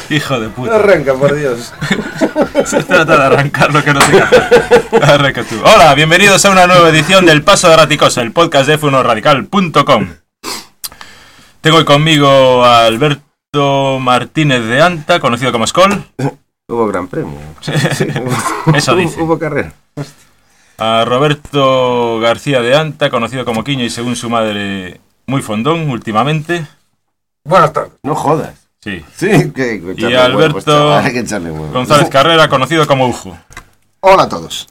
Hijo de puta. Arranca, por Dios. Se trata de arrancar lo que no se capaz. Arranca tú. Hola, bienvenidos a una nueva edición del Paso de Raticosa, el podcast de F1Radical.com. Tengo hoy conmigo a Alberto Martínez de Anta, conocido como Skoll. Hubo gran premio. Eso dice. Hubo carrera. A Roberto García de Anta, conocido como Quiño y según su madre, muy fondón últimamente. Buenas tardes. No jodas. Sí. Sí, que Y a Alberto hay que echarle huevos. González Carrera, conocido como Ujo. Hola a todos.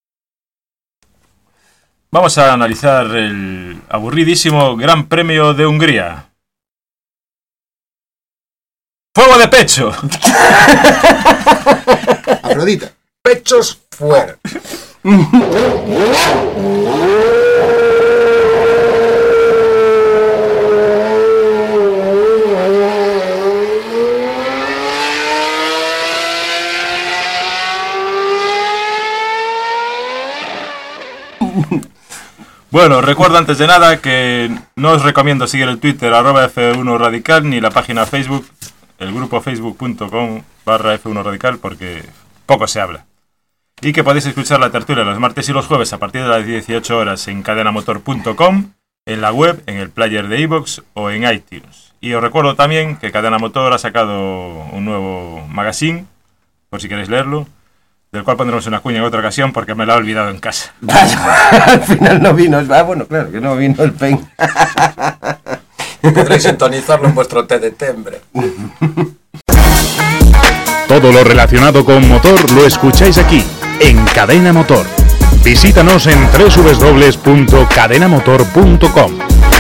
Vamos a analizar el aburridísimo Gran Premio de Hungría. ¡Fuego de pecho! Afrodita. Pechos fuera. Bueno, recuerdo antes de nada que no os recomiendo seguir el Twitter @F1Radical ni la página Facebook, el grupo facebook.com/F1Radical, porque poco se habla. Y que podéis escuchar la tertulia los martes y los jueves a partir de las 18 horas en cadenamotor.com, en la web, en el player de iVoox o en iTunes. Y os recuerdo también que Cadena Motor ha sacado un nuevo magazine, por si queréis leerlo, del cual pondremos una cuña en otra ocasión porque me la he olvidado en casa. Al final no vino. Bueno, claro que no vino el pen. Podréis sintonizarlo en vuestro té de timbre. Todo lo relacionado con motor lo escucháis aquí, en Cadena Motor. Visítanos en www.cadenamotor.com.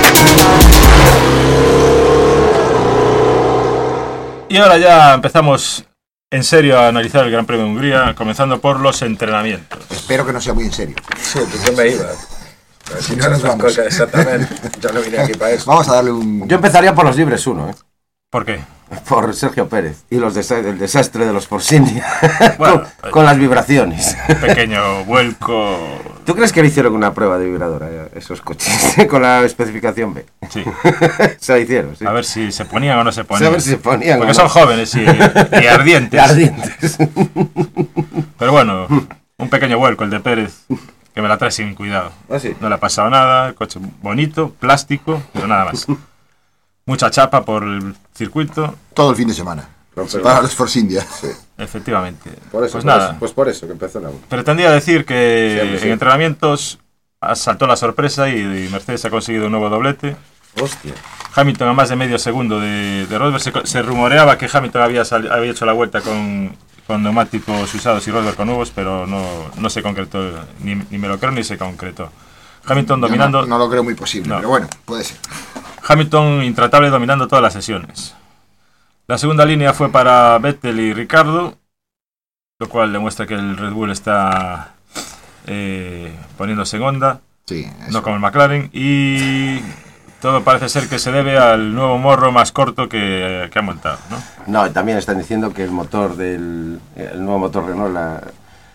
Y ahora ya empezamos en serio a analizar el Gran Premio de Hungría, comenzando por los entrenamientos. Espero que no sea muy en serio. Sí, pues yo me iba. Si no nos vamos. Exactamente. Yo no vine aquí para eso. Vamos a darle un... Yo empezaría por los libres 1, ¿Por qué? por Sergio Pérez y el desastre de los Force India. Bueno, con las vibraciones. Un pequeño vuelco. ¿Tú crees que le hicieron una prueba de vibradora a esos coches con la especificación B? Sí. Se la hicieron, sí. A ver si se ponían o no se Sí, ponían. a ver si se ponían. Porque o son no. jóvenes y ardientes. Ardientes. Pero bueno, un pequeño vuelco, el de Pérez, que me la trae sin cuidado. ¿Ah, sí? No le ha pasado nada, coche bonito, plástico, pero nada más. Mucha chapa por el circuito, Todo el fin de semana. No, pero- Para los Force India. efectivamente. Por eso, Pues por nada, eso. Pues por eso que empezó la... pretendía decir que Siempre, sí. en entrenamientos saltó la sorpresa y Mercedes ha conseguido un nuevo doblete. Hostia. Hamilton a más de medio segundo de Rosberg. Se rumoreaba que Hamilton había hecho la vuelta con neumáticos usados y Rosberg con nuevos, pero no se concretó, ni me lo creo ni se concretó. Hamilton Yo dominando, no lo creo muy posible, No. pero bueno, puede ser. Hamilton intratable dominando todas las sesiones. La segunda línea fue para Vettel y Ricardo, lo cual demuestra que el Red Bull está poniéndose en onda, Sí, eso. no como el McLaren, y todo parece ser que se debe al nuevo morro más corto que ha montado, ¿no? No, y también están diciendo que el motor el nuevo motor Renault,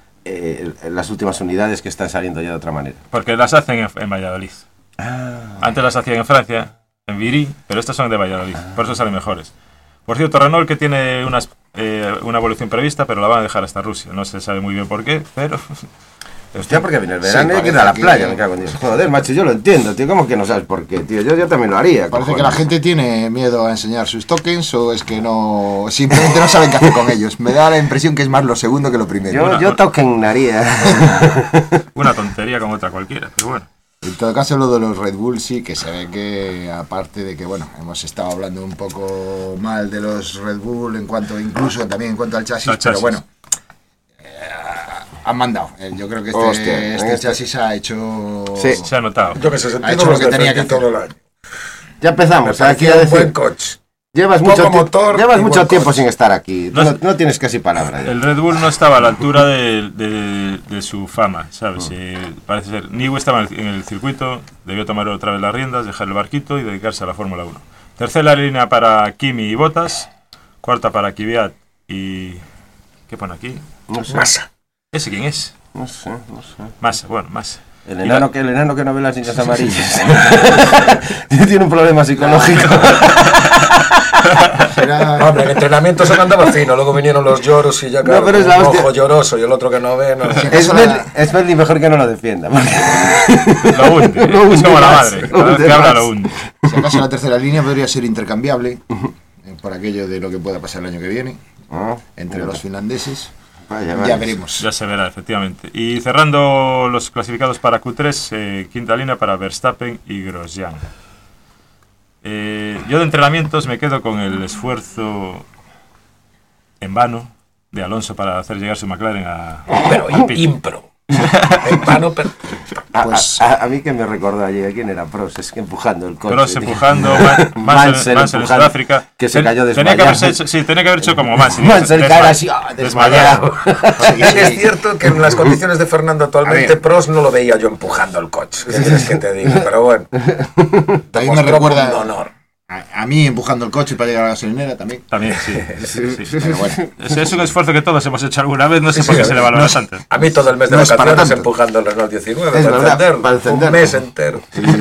las últimas unidades que están saliendo ya de otra manera. Porque las hacen en Valladolid. Antes las hacían en Francia, en Viry, pero estas son de Valladolid, por eso salen mejores. Por cierto, Renault que tiene una evolución prevista, pero la van a dejar hasta Rusia. No se sabe muy bien por qué, pero... Hostia, porque viene el verano y hay que ir parece a la que- playa, me cago en Dios. Joder, macho, yo lo entiendo, tío. ¿Cómo que no sabes por qué, tío? Yo también lo haría. Parece cojones. que la gente tiene miedo a enseñar sus tokens o es que no... Simplemente no saben qué hacer con ellos. Me da la impresión que es más lo segundo que lo primero. Yo tokenaría. Una tontería como otra cualquiera, pero bueno. En todo caso, lo de los Red Bull sí que se ve que, aparte de que, bueno, hemos estado hablando un poco mal de los Red Bull incluso también en cuanto al chasis, Al chasis. pero bueno, han mandado. Yo creo que Hostia, este chasis ha hecho... Sí. Se ha notado. Yo que se Ha sentí hecho lo que tenía que hacer. todo el año. Ya Me empezamos aquí parecía a un buen decir. coche. Llevas Poco mucho, motor llevas y mucho buen tiempo coche. sin estar aquí. No No, es- no tienes casi palabra. ya. El Red Bull no estaba a la altura de su fama, ¿sabes? Parece ser. Newey estaba en el circuito, debió tomar otra vez las riendas, dejar el barquito y dedicarse a la Fórmula 1. Tercera línea para Kimi y Bottas, cuarta para Kvyat y... ¿Qué pone aquí? No sé, Masa. ¿Ese quién es? no sé. Massa, bueno, Massa. El enano que no ve las niñas amarillas. Tiene un problema psicológico. Será... Hombre, en entrenamiento se andaba fino, luego vinieron los lloros y ya claro, pero es un la hostia. ojo lloroso y el otro que no ve, no. Es Bentley mejor que no lo defienda. Porque... Lo hunde. Lo hunde Es como la más, madre. lo Cada vez hunde que habla más. lo hunde. Si acaso la tercera línea podría ser intercambiable, por aquello de lo que pueda pasar el año que viene, entre los finlandeses. Vaya, Ya veremos. Ya se verá, efectivamente. Y cerrando los clasificados para Q3, quinta línea para Verstappen y Grosjean. Yo de entrenamientos me quedo con el esfuerzo en vano de Alonso para hacer llegar su McLaren Pero al pit. impro. En vano, pero... Pues- a mí que me recordó allí, ¿quién era Prost? Es que empujando el coche. Prost tío. empujando, Mansell en empujando, Sudáfrica. que se cayó Tenía que desmayado. tenía que haber hecho como Mansell. Mansell cae así, desmayado. desmayado. Y es cierto que en las condiciones de Fernando A actualmente, ver. Prost no lo veía yo empujando el coche. ¿Qué quieres que te diga? Pero bueno. También me Demostró recuerda un honor. a mí empujando el coche para llegar a la gasolinera también. También, sí. Pero bueno, Es un esfuerzo que todos hemos hecho alguna vez, no sé por qué se le valora tanto. A mí todo el mes de No es para vacaciones tanto. empujando el Renault 19 Es para verdad, encenderlo. para encenderlo. Un mes entero.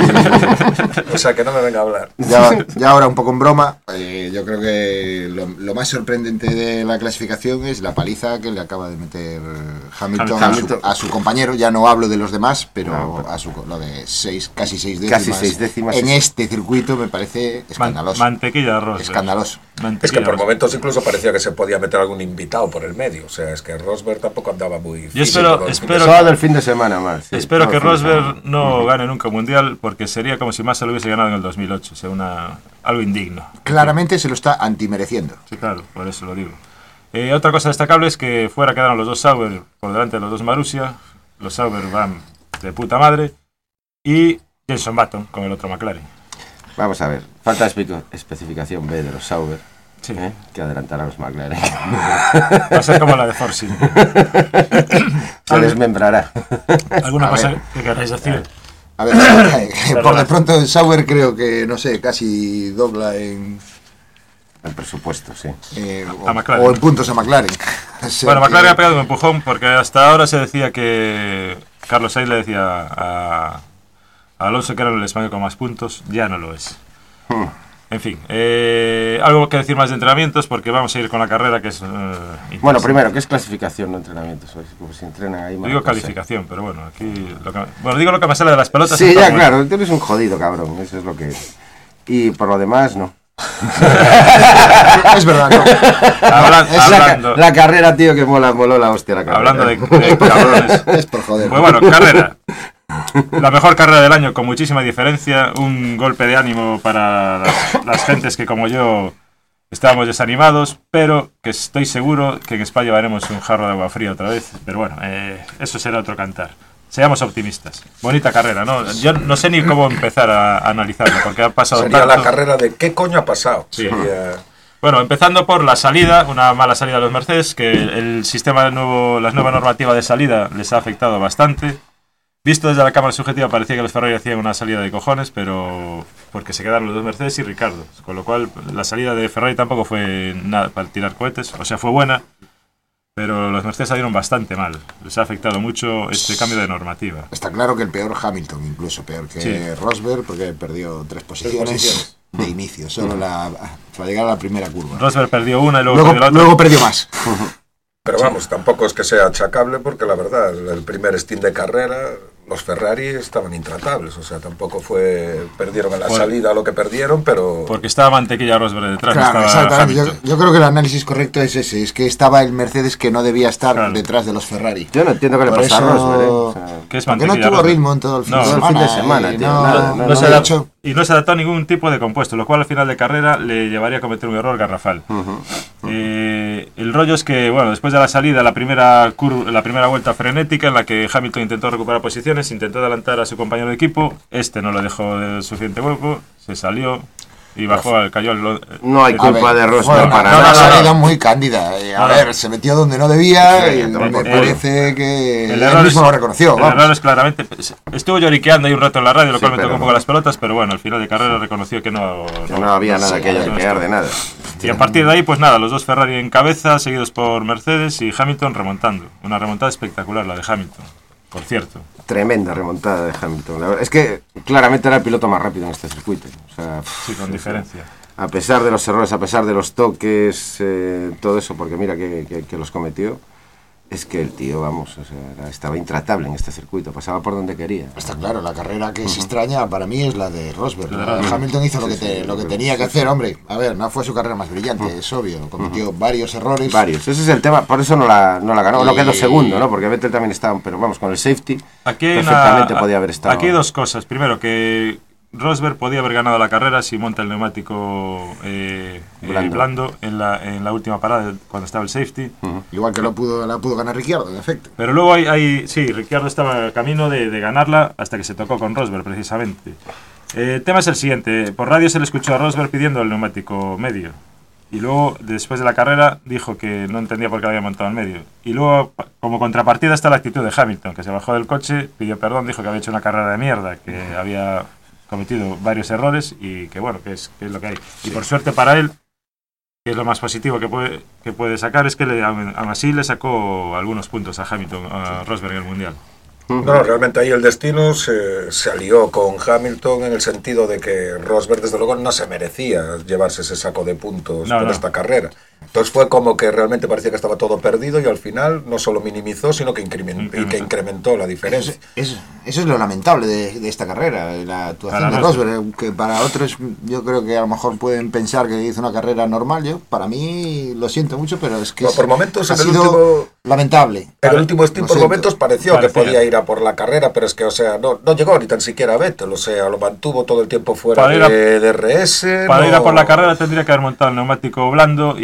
O sea, que no me venga a hablar. ya ahora un poco en broma, yo creo que lo más sorprendente de la clasificación es la paliza que le acaba de meter Hamilton a su compañero. Ya no hablo de los demás, pero lo de casi 6 décimas, Casi 6 décimas en es- este circuito me parece escandaloso. Mantequilla de arroz. Escandaloso. Es que por momentos incluso parecía que se podía meter algún invitado por el medio. O sea, es que Rosberg tampoco andaba muy Yo físico espero- todo el fin de espero- semana. Todo el fin de semana más. sí, Espero todo que el fin de semana. Rosberg no gane nunca un mundial, porque sería como si Massa lo hubiese ganado en el 2008. O sea, algo indigno. Claramente se lo está antimereciendo. Sí, claro, por eso lo digo. Otra cosa destacable es que fuera quedaron los dos Sauber por delante de los dos Marussia. Los Sauber van de puta madre. Y Jenson Button con el otro McLaren. Vamos a ver, falta especificación B de los Sauber, Sí. que adelantará a los McLaren. Va a ser como la de Forsyth. Se desmembrará. ¿Alguna A cosa ver. que queráis decir? A ver, por de pronto el Sauber creo que, no sé, casi dobla en... El presupuesto, sí. A McLaren. o en puntos a McLaren. O sea Bueno, que- McLaren ha pegado un empujón porque hasta ahora se decía que Carlos Sainz le decía a Alonso que era el español con más puntos. Ya no lo es. En fin, algo que decir más de entrenamientos porque vamos a ir con la carrera que es... Bueno, primero, ¿qué es clasificación, no entrenamiento? Como si entrenan ahí. Digo calificación, pero bueno, aquí... digo lo que me sale de las pelotas. Sí, está ya, bueno. claro, tú eres un jodido cabrón, eso es lo que es. Y por lo demás, no. Es verdad, no. Es Hablando, la carrera, tío, que moló la hostia la carrera. hablando de cabrones. Es por joder. Pues bueno, carrera. La mejor carrera del año con muchísima diferencia. Un golpe de ánimo para las gentes que como yo estábamos desanimados, pero que estoy seguro que en España llevaremos un jarro de agua fría otra vez. Pero bueno, eso será otro cantar. Seamos optimistas. Bonita carrera, ¿no? Yo no sé ni cómo empezar a analizarla, porque ha pasado Sería tanto. la carrera de ¿qué coño ha pasado? Sí. Sería- Bueno, empezando por la salida, una mala salida de los Mercedes, que el sistema nuevo, la nueva normativa de salida les ha afectado bastante. Visto desde la cámara subjetiva parecía que los Ferrari hacían una salida de cojones, pero porque se quedaron los dos Mercedes y Ricardo. Con lo cual la salida de Ferrari tampoco fue nada para tirar cohetes, o sea, fue buena, pero los Mercedes salieron bastante mal. Les ha afectado mucho este cambio de normativa. Está claro que el peor Hamilton, incluso peor que Sí. Rosberg, porque perdió 3 posiciones de inicio, solo para llegar a la primera curva. Rosberg perdió una y luego, Luego, perdió la otra. luego perdió más. Pero vamos, tampoco es que sea achacable porque la verdad, el primer stint de carrera, los Ferrari estaban intratables. O sea, tampoco perdieron en la Bueno. salida lo que perdieron, pero... Porque estaba Mantequilla Rosberg detrás, no Claro, estaba exactamente. Hamilton. Yo creo que el análisis correcto es ese, es que estaba el Mercedes que no debía estar Claro. detrás de los Ferrari. Yo no entiendo qué le Por pasa a eso- Rosberg, O sea, ¿Qué es Porque no Mantequilla tuvo Rosberg? ritmo en todo el fin No, de todo el semana. fin de semana, y tío, no, nada, No no se de adaptó, hecho, y no se adaptó a ningún tipo de compuesto, lo cual al final de carrera le llevaría a cometer un error garrafal. El rollo es que, bueno, después de la salida, la primera vuelta frenética en la que Hamilton intentó recuperar posiciones, intentó adelantar a su compañero de equipo, este no lo dejó de suficiente hueco, se salió y bajó, cayó al... no hay a culpa ver, de Rosberg fue una, para una nada. salida muy cándida. A No, ver, se metió donde no debía Sí, y me tampoco. parece que El él error mismo es- lo reconoció. El vamos. error es claramente... Estuvo lloriqueando ahí un rato en la radio, lo Sí, cual me pero tocó un no. poco las pelotas, pero bueno, al final de carrera reconoció que no había nada que no lloriquear de nada. Y a partir de ahí, pues nada, los dos Ferrari en cabeza, seguidos por Mercedes y Hamilton remontando. Una remontada espectacular, la de Hamilton, por cierto. Tremenda remontada de Hamilton. La verdad, es que claramente era el piloto más rápido en este circuito. O sea, Sí, con diferencia. a pesar de los errores, a pesar de los toques, todo eso, porque mira que los cometió, es que el tío, vamos, o sea, estaba intratable en este circuito, pasaba por donde quería. Está claro, la carrera que se extraña para mí es la de Rosberg. Hamilton hizo lo que tenía que hacer, hombre. A ver, no fue su carrera más brillante, es obvio, cometió varios errores. Ese es el tema, por eso no la ganó, no quedó segundo, ¿no? Porque Vettel también estaba, pero vamos, con el safety aquí perfectamente podía haber estado. Aquí hay dos cosas. Primero, que Rosberg podía haber ganado la carrera si monta el neumático blando en la última parada cuando estaba el safety. Igual que la pudo ganar Ricciardo, en efecto. Pero luego sí, Ricciardo estaba camino de ganarla hasta que se tocó con Rosberg, precisamente. El tema es el siguiente. Por radio se le escuchó a Rosberg pidiendo el neumático medio. Y luego, después de la carrera, dijo que no entendía por qué había montado el medio. Y luego, como contrapartida, está la actitud de Hamilton, que se bajó del coche, pidió perdón, dijo que había hecho una carrera de mierda, que había cometido varios errores y que bueno, que es lo que hay. Y por suerte para él, que es lo más positivo que puede sacar, es que aún así le sacó algunos puntos a Hamilton, a Rosberg en el Mundial. No, realmente ahí el destino se alió con Hamilton en el sentido de que Rosberg desde luego no se merecía llevarse ese saco de puntos por esta carrera. Entonces fue como que realmente parecía que estaba todo perdido y al final no solo minimizó, sino que incrementó la diferencia. Eso es lo lamentable de esta carrera, la actuación de Rosberg, que para otros yo creo que a lo mejor pueden pensar que hizo una carrera normal. Yo, para mí, lo siento mucho, pero es que por momentos ha sido lamentable. En el último stint por momentos pareció que podía ir a por la carrera, pero es que, o sea, no llegó ni tan siquiera a Vettel, o sea, lo mantuvo todo el tiempo fuera de DRS. Para ir a por la carrera tendría que haber montado el neumático blando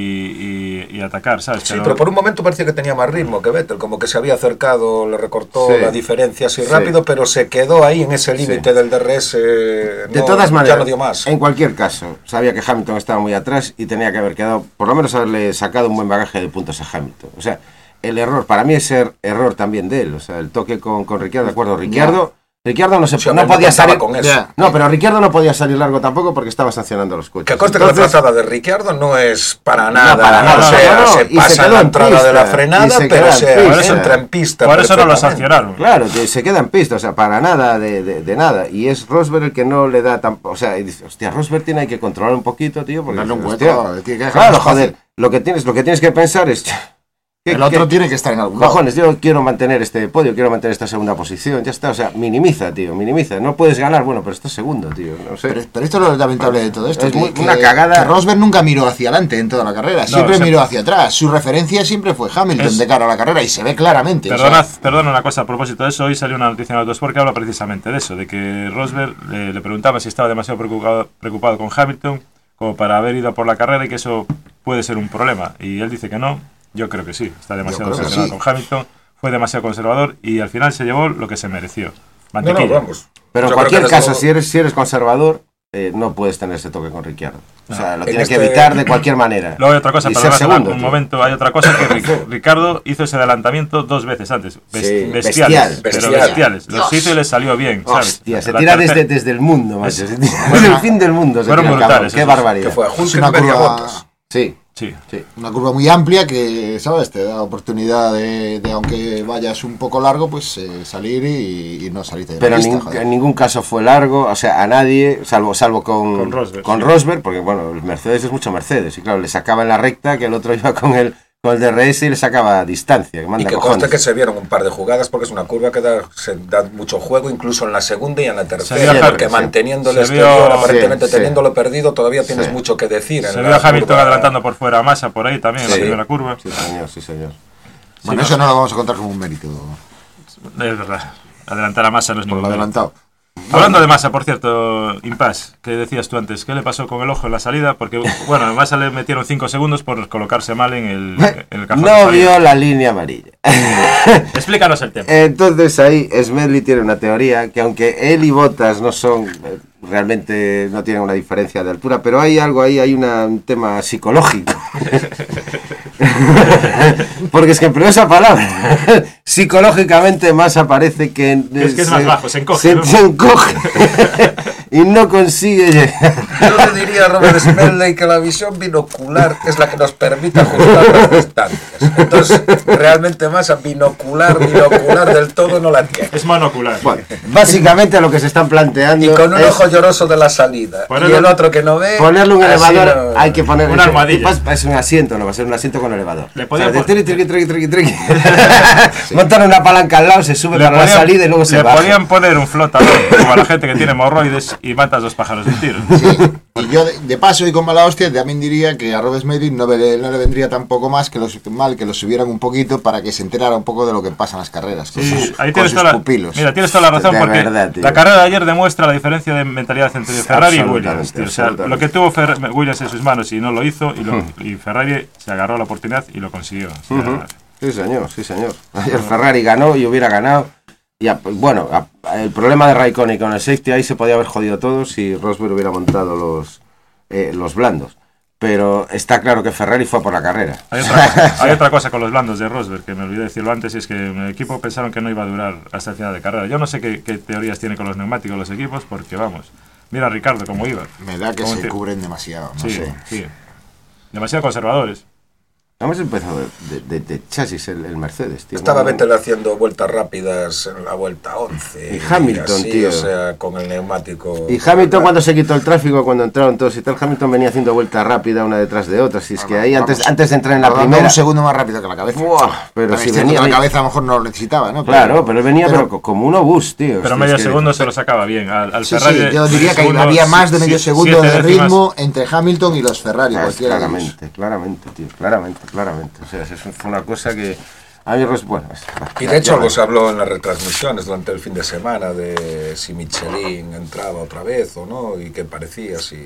y atacar, ¿sabes? Sí, pero por un momento parecía que tenía más ritmo que Vettel, como que se había acercado, le recortó la diferencia así rápido, pero se quedó ahí en ese límite del DRS. De todas maneras, ya no dio más. En cualquier caso, sabía que Hamilton estaba muy atrás y tenía que haber quedado, por lo menos haberle sacado un buen bagaje de puntos a Hamilton. O sea, el error, para mí es error también de él, o sea, el toque con Ricciardo, ¿de acuerdo? Ricciardo no podía salir con eso. No, pero Ricciardo no podía salir largo tampoco porque estaba sancionando los coches. Que conste que la trazada de Ricciardo no es para nada, o sea, se pasa en la entrada de la frenada, pero entra en pista. Por eso no lo sancionaron. Claro, se queda en pista, o sea, para nada de nada. Y es Rosberg el que no le da o sea, y dice, hostia, Rosberg tiene que controlar un poquito, tío, porque darle un hueco, claro, joder, lo que tienes que pensar es el otro tiene que estar en algún lado. Cojones, yo quiero mantener este podio, quiero mantener esta segunda posición, ya está, o sea, minimiza, no puedes ganar, bueno, pero estás segundo, tío, no sé. Pero esto es lo lamentable de todo esto, es una cagada. Que Rosberg nunca miró hacia adelante en toda la carrera, siempre miró hacia atrás, su referencia siempre fue Hamilton de cara a la carrera y se ve claramente. Perdona una cosa, a propósito de eso, hoy salió una noticia en Autosport que habla precisamente de eso, de que Rosberg le preguntaba si estaba demasiado preocupado con Hamilton como para haber ido por la carrera y que eso puede ser un problema, y él dice que no. Yo creo que sí, está demasiado obsesionado con Hamilton, fue demasiado conservador y al final se llevó lo que se mereció. Mantequilla. No, vamos. Pero en cualquier caso, si eres conservador, no puedes tener ese toque con Ricciardo. O sea, lo tienes que evitar de cualquier manera. Luego hay otra cosa, un momento, hay otra cosa que Ricciardo hizo ese adelantamiento 2 veces antes. Bestiales. Los hizo y les salió bien, ¿sabes? Hostia, se tira desde el mundo, macho. Desde el fin del mundo. Fueron brutales. Qué barbaridad. Que fue a Hulkenberg y a Bottas. Sí. Una curva muy amplia que, ¿sabes? Te da oportunidad de aunque vayas un poco largo, pues salir y no salirte de la pista. Pero en ningún caso fue largo, o sea, a nadie, salvo con Rosberg, porque bueno, el Mercedes es mucho Mercedes, y claro, le sacaba en la recta que el otro iba con el DRS y le sacaba distancia. Y que conste que se vieron un par de jugadas porque es una curva que se da mucho juego, incluso en la segunda y en la tercera, porque manteniendo el exterior, aparentemente teniéndolo perdido, todavía tienes mucho que decir. Se vio a Hamilton adelantando por fuera a Massa por ahí también en la primera curva. Sí, señor. Bueno, eso no lo vamos a contar como un mérito. Es verdad, adelantar a Massa no es ningún mérito. Adelantado. Hablando de Massa, por cierto, Impas, que decías tú antes, ¿qué le pasó con el ojo en la salida? Porque, bueno, a Massa le metieron 5 segundos por colocarse mal en el cajón. No vio la línea amarilla. Explícanos el tema. Entonces ahí Smedley tiene una teoría que aunque él y Bottas no son, realmente no tienen una diferencia de altura, pero hay algo ahí, hay un tema psicológico. Porque es que empleó esa palabra. psicológicamente Massa parece que... Es que es más bajo, se encoge. Se encoge y no consigue llegar. Yo le diría a Robert Smedley que la visión binocular es la que nos permite ajustar las distancias. Entonces, realmente Massa binocular del todo no la tiene. Es monocular. Bueno, básicamente lo que se están planteando Y con un es ojo lloroso de la salida. Y el otro que no ve... ponerle un así elevador, no... hay que poner... Una armadilla. Es un asiento, no va a ser un asiento con elevador. Le podían triqui. Montar una palanca al lado, se sube para la salida y luego se baja. Le podían poner un flotador, como a la gente que tiene hemorroides, y matas 2 pájaros de un tiro. Sí. Y yo, de paso y con mala hostia, también diría que a Robert Smedley no le vendría tampoco más que los subieran un poquito para que se enterara un poco de lo que pasa en las carreras. Sí, ahí con tienes sus pupilos. Mira, tienes toda la razón, De porque verdad, tío. la carrera de ayer demuestra la diferencia de mentalidad entre Ferrari y Absolutamente, Williams. Tío. O sea, absolutamente. lo que tuvo Williams en sus manos y no lo hizo, y Ferrari se agarró a la oportunidad y lo consiguió. O sea, Sí, señor. Ayer Ferrari ganó y hubiera ganado. Y el problema de Raikkonen con el safety ahí se podía haber jodido todo si Rosberg hubiera montado los blandos. Pero está claro que Ferrari fue por la carrera. Hay otra cosa con los blandos de Rosberg, que me olvidé decirlo antes, y es que en el equipo pensaron que no iba a durar hasta el final de carrera. Yo no sé qué teorías tiene con los neumáticos los equipos, porque vamos, mira a Ricardo cómo iba. Me da que se cubren demasiado, no sé. Sí. Demasiado conservadores. Hemos empezado de chasis el Mercedes, tío. Estaba Vettel haciendo vueltas rápidas en la vuelta 11. Y Hamilton, así, tío. O sea, con el neumático... Y Hamilton cuando se quitó el tráfico, cuando entraron todos y tal, Hamilton venía haciendo vuelta rápida una detrás de otra. Si es que ahí antes de entrar en la primera... un segundo más rápido que la cabeza. Pero si venía... La cabeza a lo mejor no lo necesitaba, ¿no? Claro, pero él venía como un obús, tío. Pero medio segundo se lo sacaba bien. Al sí, Ferrari, yo diría que había más de medio segundo de ritmo entre Hamilton y los Ferrari. Claramente, tío. Claramente. O sea, eso fue una cosa que a mí, bueno, y de hecho algo se habló en las retransmisiones durante el fin de semana de si Michelin entraba otra vez o no, y qué parecía, si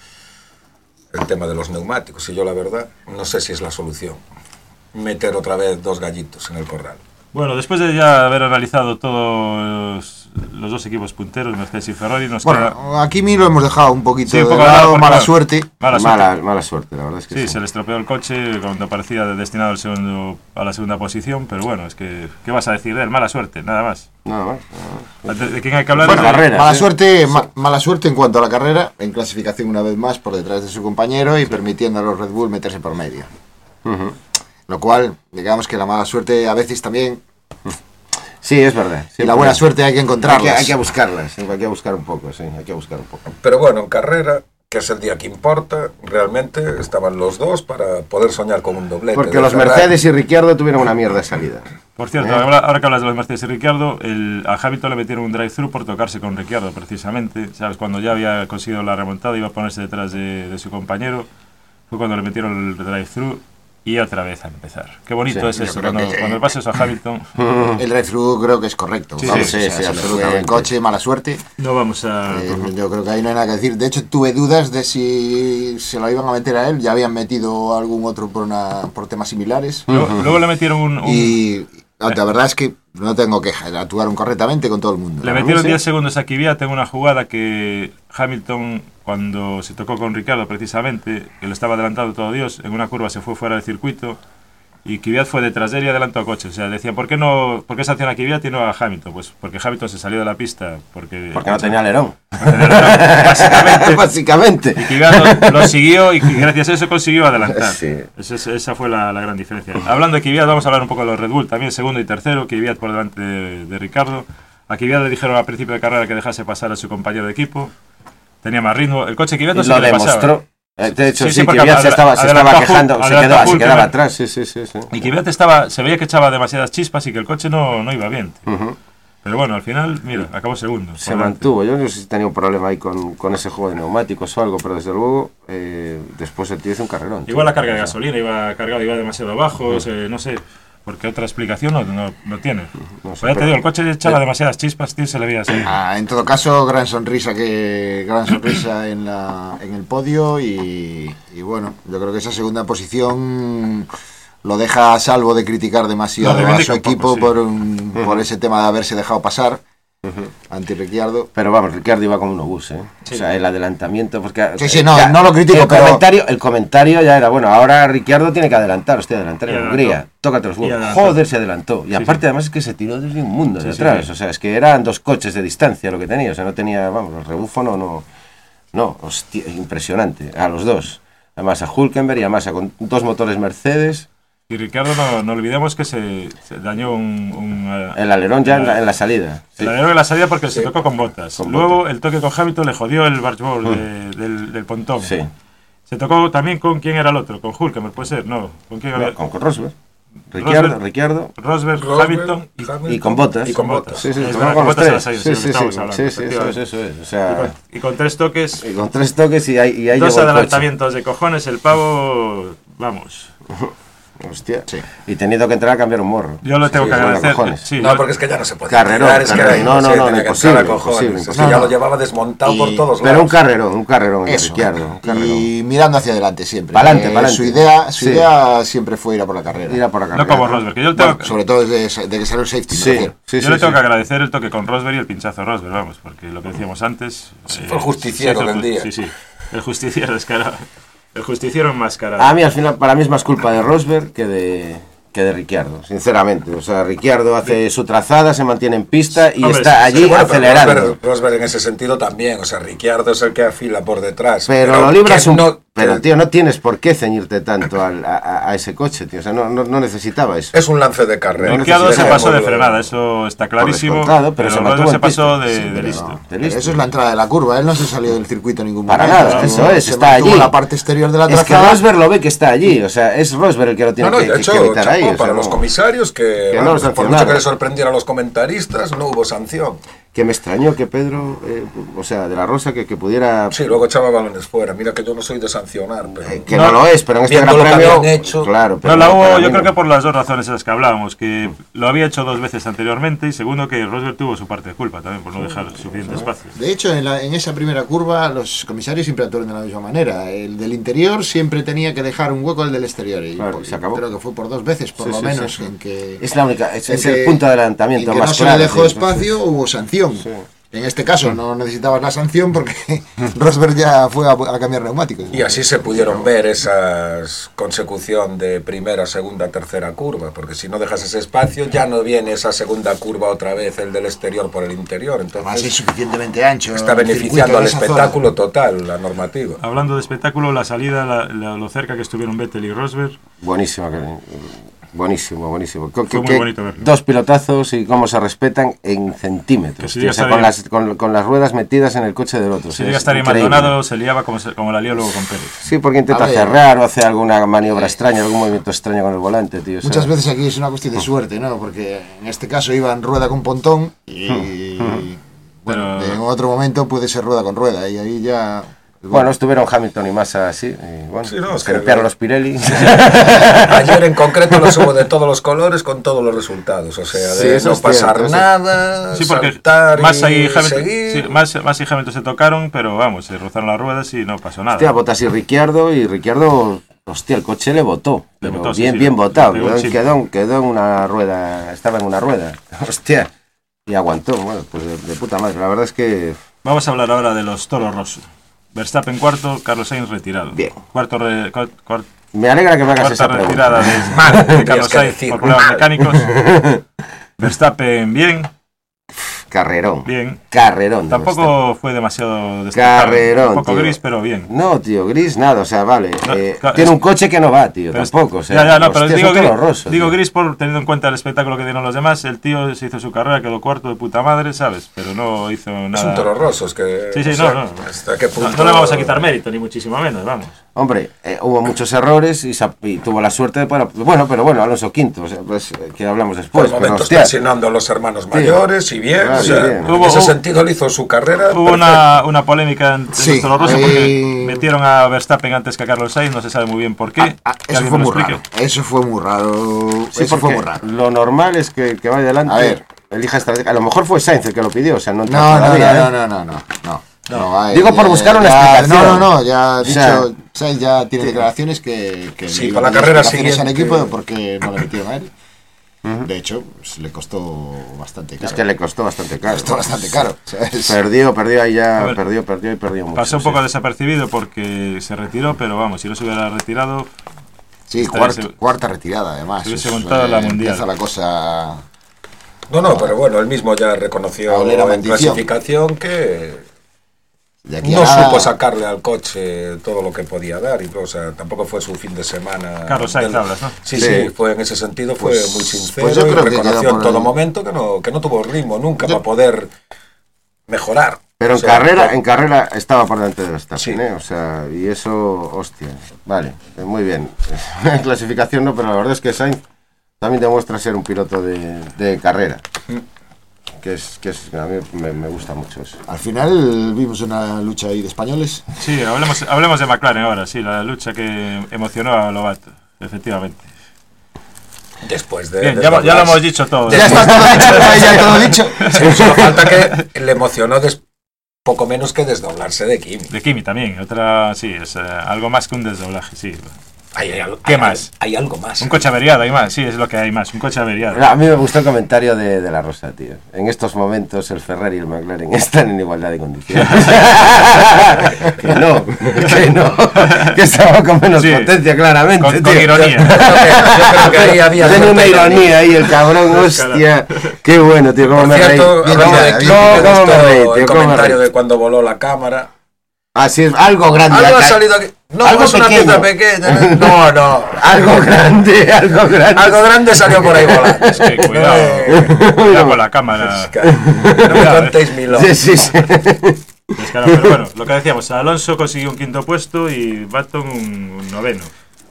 el tema de los neumáticos. Y yo la verdad no sé si es la solución meter otra vez 2 gallitos en el corral. Bueno, después de ya haber analizado todos los 2 equipos punteros, Mercedes y Ferrari, nos queda... Bueno, aquí lo hemos dejado un poquito de lado, mala suerte. Mala suerte, la verdad es que sí. Se le estropeó el coche cuando parecía destinado a la segunda posición, pero bueno, es que, ¿qué vas a decir de él? Mala suerte, nada más. ¿De quién hay que hablar? Bueno, mala suerte en cuanto a la carrera, en clasificación una vez más por detrás de su compañero y permitiendo a los Red Bull meterse por medio. Lo cual, digamos que la mala suerte a veces también... Sí, es verdad. Y la buena suerte hay que encontrarlas. Hay que buscarlas, hay que buscar un poco, sí, hay que buscar un poco. Pero bueno, en carrera, que es el día que importa, realmente estaban los dos para poder soñar con un doblete. Porque los Mercedes y Ricciardo tuvieron una mierda de salida. Por cierto, ahora que hablas de los Mercedes y Ricciardo, a Hamilton le metieron un drive-thru por tocarse con Ricciardo, precisamente. ¿Sabes? Cuando ya había conseguido la remontada, iba a ponerse detrás de su compañero, fue cuando le metieron el drive-thru. Y otra vez a empezar. Qué bonito es eso, cuando le pasa eso a Hamilton. El drive-thru creo que es correcto. Sí, absolutamente. El coche, mala suerte. No vamos a... yo creo que ahí no hay nada que decir. De hecho, tuve dudas de si se lo iban a meter a él. Ya habían metido algún otro por temas similares. Luego le metieron Y la verdad es que no tengo quejas. Actuaron correctamente con todo el mundo. Le metieron 10 segundos a Kvyat en una jugada que Hamilton, cuando se tocó con Ricciardo precisamente, que lo estaba adelantando todo Dios, en una curva se fue fuera del circuito y Kvyat fue detrás de él y adelantó al coche. O sea, decían, ¿por qué sanciona a Kvyat y no a Hamilton? Pues porque Hamilton se salió de la pista porque no tenía alerón. Básicamente. Y Kvyat lo siguió y gracias a eso consiguió adelantar. Sí. Esa fue la gran diferencia. Hablando de Kvyat, vamos a hablar un poco de los Red Bull también, segundo y tercero, Kvyat por delante de Ricardo. A Kvyat le dijeron al principio de carrera que dejase pasar a su compañero de equipo. Tenía más ritmo. El coche Kvyat no se le pasaba. De hecho, sí, Kvyat se estaba quejando, se quedaba atrás. Sí. Y Kvyat se veía que echaba demasiadas chispas y que el coche no iba bien. Pero bueno, al final, mira, acabó segundo. Se mantuvo. Yo no sé si tenía un problema ahí con ese juego de neumáticos o algo, pero desde luego, después el tío hizo un carrerón. Igual la carga de gasolina iba cargada, iba demasiado bajo, no sé. Porque otra explicación no tiene. No sé, ya te digo, el coche echaba demasiadas chispas, tío, se le veía así. En todo caso, gran sonrisa en el podio y bueno, yo creo que esa segunda posición lo deja a salvo de criticar demasiado a su equipo por ese tema de haberse dejado pasar. anti-Ricciardo. Pero vamos, Ricciardo iba como un obús, ¿eh? Sí. O sea, el adelantamiento... Porque, sí, no lo critico, el comentario ya era, bueno, ahora Ricciardo tiene que adelantar, adelantar en Hungría, tócate los huevos. Joder, se adelantó. Y aparte, además, es que se tiró desde un mundo de atrás. O sea, es que eran 2 coches de distancia lo que tenía. O sea, no tenía, vamos, el rebufo no, hostia, impresionante, a los 2. Además, a Hülkenberg y además con 2 motores Mercedes. Y Ricciardo, no olvidemos que se dañó el alerón ya en la salida. El alerón en la salida porque se tocó con Bottas. Luego el toque con Hamilton le jodió el bargeboard del pontón. Sí. Se tocó también con quién era el otro, con Hülkenberg, puede ser, no. ¿Con quién era? Con Rosberg. Ricciardo, Rosberg, Hamilton y con Bottas. Y con Bottas. Sí, con Bottas en la salida. Sí, eso es. O sea, y con 3 toques. Y con 3 toques y ahí 2 adelantamientos de cojones, el pavo, vamos. Hostia, sí. Y teniendo que entrar a cambiar un morro. Yo lo tengo que agradecer. No, porque es que ya no se puede. Carrerón. Imposible. Ya lo llevaba desmontado por todos lados. Pero un carrerón en Ricciardo. Y mirando hacia adelante siempre. Pa'lante. Su idea siempre fue ir a por la carrera. No como Rosberg, que yo sobre todo desde que salió el safety. Yo le tengo que agradecer el toque con Rosberg y el pinchazo a Rosberg, vamos, porque lo que decíamos antes. Fue el justiciero del día. Sí. El justiciero descarado. El justiciero enmascarado. A mí al final, para mí es más culpa de Rosberg que de Ricciardo, sinceramente. O sea, Ricciardo hace su trazada, se mantiene en pista y está allí acelerando. Rosberg en ese sentido también. O sea, Ricciardo es el que afila por detrás. Pero lo libras Pero, tío, no tienes por qué ceñirte tanto a ese coche, tío. O sea, no necesitaba eso. Es un lance de carrera. Ricciardo se pasó de frenada, eso está clarísimo. Pero se pasó de listo. Eso es la entrada de la curva. Él no se salió del circuito en ningún momento. Para nada, eso es, está allí. La parte exterior de la trazada. Es que Rosberg lo ve que está allí. O sea, es Rosberg el que lo tiene que evitar ahí. Para los comisarios, que no por mucho que les sorprendiera a los comentaristas, no hubo sanción. Que me extrañó que Pedro, o sea, de la Rosa, que pudiera... Sí, luego echaba balones fuera. Mira que yo no soy de sancionar, pero... que no lo es, pero en este Gran Premio... Hecho, claro, pero la hubo, yo creo que por las 2 razones esas que hablábamos, que lo había hecho 2 veces anteriormente y segundo que Rosberg tuvo su parte de culpa también por no dejar suficiente espacio. De hecho, en esa primera curva los comisarios siempre actuaron de la misma manera. El del interior siempre tenía que dejar un hueco al del exterior y se acabó. Creo que fue por 2 veces, por lo menos. En que, es la única, es el punto de adelantamiento más claro. No se le dejó espacio, hubo sanción. Sí. En este caso no necesitabas la sanción porque Rosberg ya fue a cambiar neumáticos. Y así se pudieron ver esas consecución de primera, segunda, tercera curva, porque si no dejas ese espacio ya no viene esa segunda curva otra vez, el del exterior por el interior. Entonces además es suficientemente ancho. Está beneficiando al espectáculo total, la normativa. Hablando de espectáculo, la salida, lo cerca que estuvieron Vettel y Rosberg. Buenísima, buenísimo. Fue muy bonito verlo. 2 pilotazos y cómo se respetan en centímetros. O sea, con las ruedas metidas en el coche del otro. Si llega a estar Maldonado, se liaba como la lió luego con Pérez. Sí, porque intenta cerrar o hace alguna maniobra extraña, algún movimiento extraño con el volante, tío. Muchas veces aquí es una cuestión de suerte, ¿no? Porque en este caso iban rueda con pontón y bueno, en otro momento puede ser rueda con rueda y ahí ya... Bueno, estuvieron Hamilton y Massa así, y bueno, sí, no, se limpiaron los Pirelli. Ayer en concreto los hubo de todos los colores con todos los resultados, o sea, de no pasar nada, sí, porque saltar Massa y Hamilton, seguir. Sí, Massa y Hamilton se tocaron, pero vamos, se rozaron las ruedas y no pasó nada. Hostia, Bottas y Ricciardo, hostia, el coche le botó, pero bien botado, quedó en una rueda, estaba en una rueda, hostia, y aguantó, bueno, pues de puta madre, la verdad es que... Vamos a hablar ahora de los Toro Rosso. Verstappen cuarto, Carlos Sainz retirado. Bien. Me alegra que me hagas esa retirada de Carlos Sainz por problemas mecánicos. Verstappen bien. Carrerón. Bien. Carrerón. Tampoco fue demasiado destacado. Carrerón. Un poco tío. Gris, pero bien. No, tío, gris nada, o sea, vale. Tiene un coche que no va, tío, tampoco. O sea, pero digo gris por teniendo en cuenta el espectáculo que dieron los demás. El tío se hizo su carrera, quedó cuarto de puta madre, ¿sabes? Pero no hizo nada. Es un Toro Rosso, es que... Sí, no. ¿Hasta qué punto? No le vamos a quitar mérito, ni muchísimo menos, vamos. Hombre, hubo muchos errores y tuvo la suerte de... Bueno, Alonso quinto, o sea, pues que hablamos después. Por momentos presionando a los hermanos mayores y bien, o sea, bien. En ese sentido le hizo su carrera. Hubo una polémica en Toro Rosso porque metieron a Verstappen antes que a Carlos Sainz, no se sabe muy bien por qué. Eso fue muy raro. Eso fue muy raro. Sí, eso fue muy raro. Lo normal es que vaya adelante. A ver, elija estrategia. A lo mejor fue Sainz el que lo pidió, o sea, no. Digo por buscar una explicación. Ya dicho, Sainz ya tiene declaraciones que sí, para la carrera siguiente al equipo porque no le metieron a él. De hecho, pues, le costó bastante caro. Es que le costó bastante caro. O sea, Perdió ahí ya, perdió mucho. Pasó un poco desapercibido porque se retiró, pero vamos, si no se hubiera retirado... Sí, cuarta retirada, además. Se hubiese montado la mundial. Empieza la cosa... No, pero bueno, él mismo ya reconoció en clasificación que no supo sacarle al coche todo lo que podía dar, y, o sea, tampoco fue su fin de semana. Carlos Sainz hablas, ¿no? Sí, fue en ese sentido, fue muy sincero, yo creo y reconoció en todo momento que no tuvo ritmo nunca para poder mejorar. Pero en carrera estaba por delante de Verstappen, o sea, y eso, hostia, vale, muy bien. En clasificación no, pero la verdad es que Sainz también demuestra ser un piloto de carrera. Que a mí me gusta mucho eso. Al final vimos una lucha ahí de españoles. Sí, hablemos de McLaren ahora, sí, la lucha que emocionó a Lobato, efectivamente. Después de... Bien, ya lo hemos dicho todo. Ya está todo dicho. Sí, solo falta que le emocionó poco menos que desdoblarse de Kimi. De Kimi también, otra, sí, es algo más que un desdoblaje, sí. ¿Qué más? Hay algo más. Un coche averiado, hay más, sí, es lo que hay más, un coche averiado. A mí me gustó el comentario de la Rosa, tío. En estos momentos el Ferrari y el McLaren están en igualdad de condiciones. que no, que estaba con menos potencia, claramente. Con ironía. Yo creo que ahí había... Tiene una ironía ahí el cabrón, hostia. Qué bueno, tío, cómo me reí. El comentario de cuando voló la cámara. Así es, algo grande. Algo ha salido aquí. No, algo es una pieza pequeña. No. Algo grande. Algo grande salió por ahí volando. Es que cuidado con la cámara. No me contéis milagros. Sí. Pero bueno, lo que decíamos, Alonso consiguió un quinto puesto y Button un noveno.